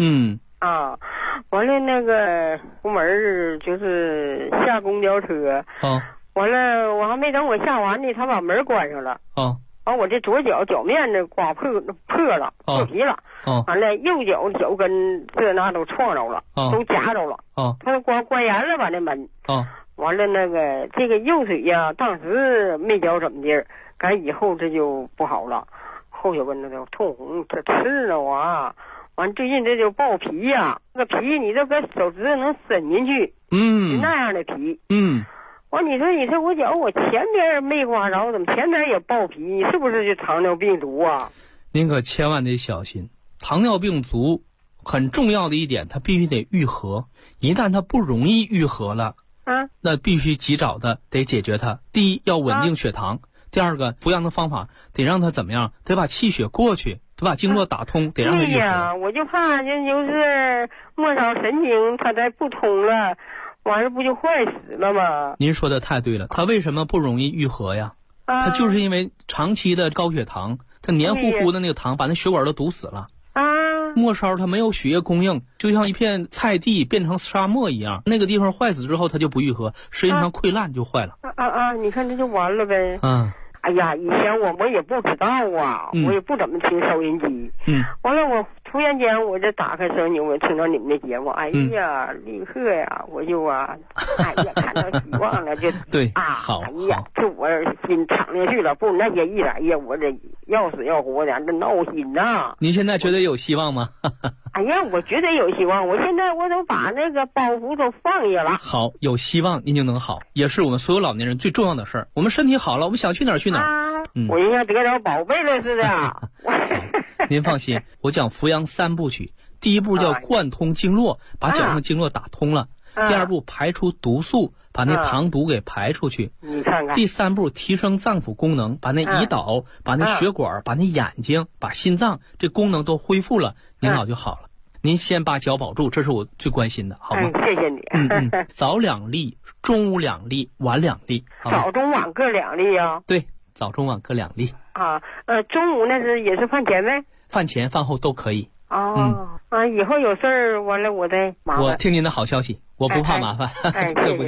完了那个出门就是下公交车，完了我还没等我下完呢，他把门关上了。完我这左脚脚面呢刮破了，破皮了。完了右脚脚跟这那都撞着了，都夹着了。他关严了把那门。完了那个这个右腿呀，当时没觉怎么地，赶以后这就不好了，后脚跟子都通红，这刺挠啊。完最近这就爆皮呀，那个皮你这个手指头能伸进去。那样的皮。完你说我脚我前边没刮着，怎么前边也爆皮？你是不是就糖尿病足啊？ 您可千万得小心，糖尿病足很重要的一点，它必须得愈合。一旦它不容易愈合了，那必须及早的得解决它。第一，要稳定血糖；第二个，服药的方法得让它怎么样？得把气血过去，得把经络打通，得让它愈合。 对呀，我就怕就是末梢神经它再不通了。完了不就坏死了吗？ 您说的太对了，它为什么不容易愈合呀？它就是因为长期的高血糖，它黏糊糊的那个糖把那血管都堵死了。末梢它没有血液供应，就像一片菜地变成沙漠一样，那个地方坏死之后它就不愈合，时间长溃烂就坏了。 你看这就完了呗。哎呀，以前我也不知道啊，我也不怎么听收音机。完了我突然间我就打开收音机，我听到你们的节目，哎呀，立刻呀，我就哎呀，看到希望了，就对好， 哎呀，这我心敞亮去了，不那些一来呀，我这要死要活的，这闹心呐。 您现在觉得有希望吗？ 哎呀，我觉得有希望，我现在我都把那个包袱都放下了。 好，有希望您就能好，也是我们所有老年人最重要的事儿。我们身体好了，我们想去哪儿去哪儿。 我应该得着宝贝了似的。 您放心，我讲扶阳3部曲，第一步叫贯通经络，把脚上经络打通了；第二步排除毒素，把那糖毒给排出去。 你看看。 第3步提升脏腑功能，把那胰岛、把那血管、把那眼睛、把心脏这功能都恢复了，您老就好了。您先把脚保住，这是我最关心的，好吗？ 谢谢你。 早2粒，中午2粒，晚2粒。 早中晚各2粒啊？ 对，早中晚各2粒。 中午那是也是饭前呗？ 饭前饭后都可以。 以后有事儿完了我再麻烦。 我听您的好消息，我不怕麻烦。对不对？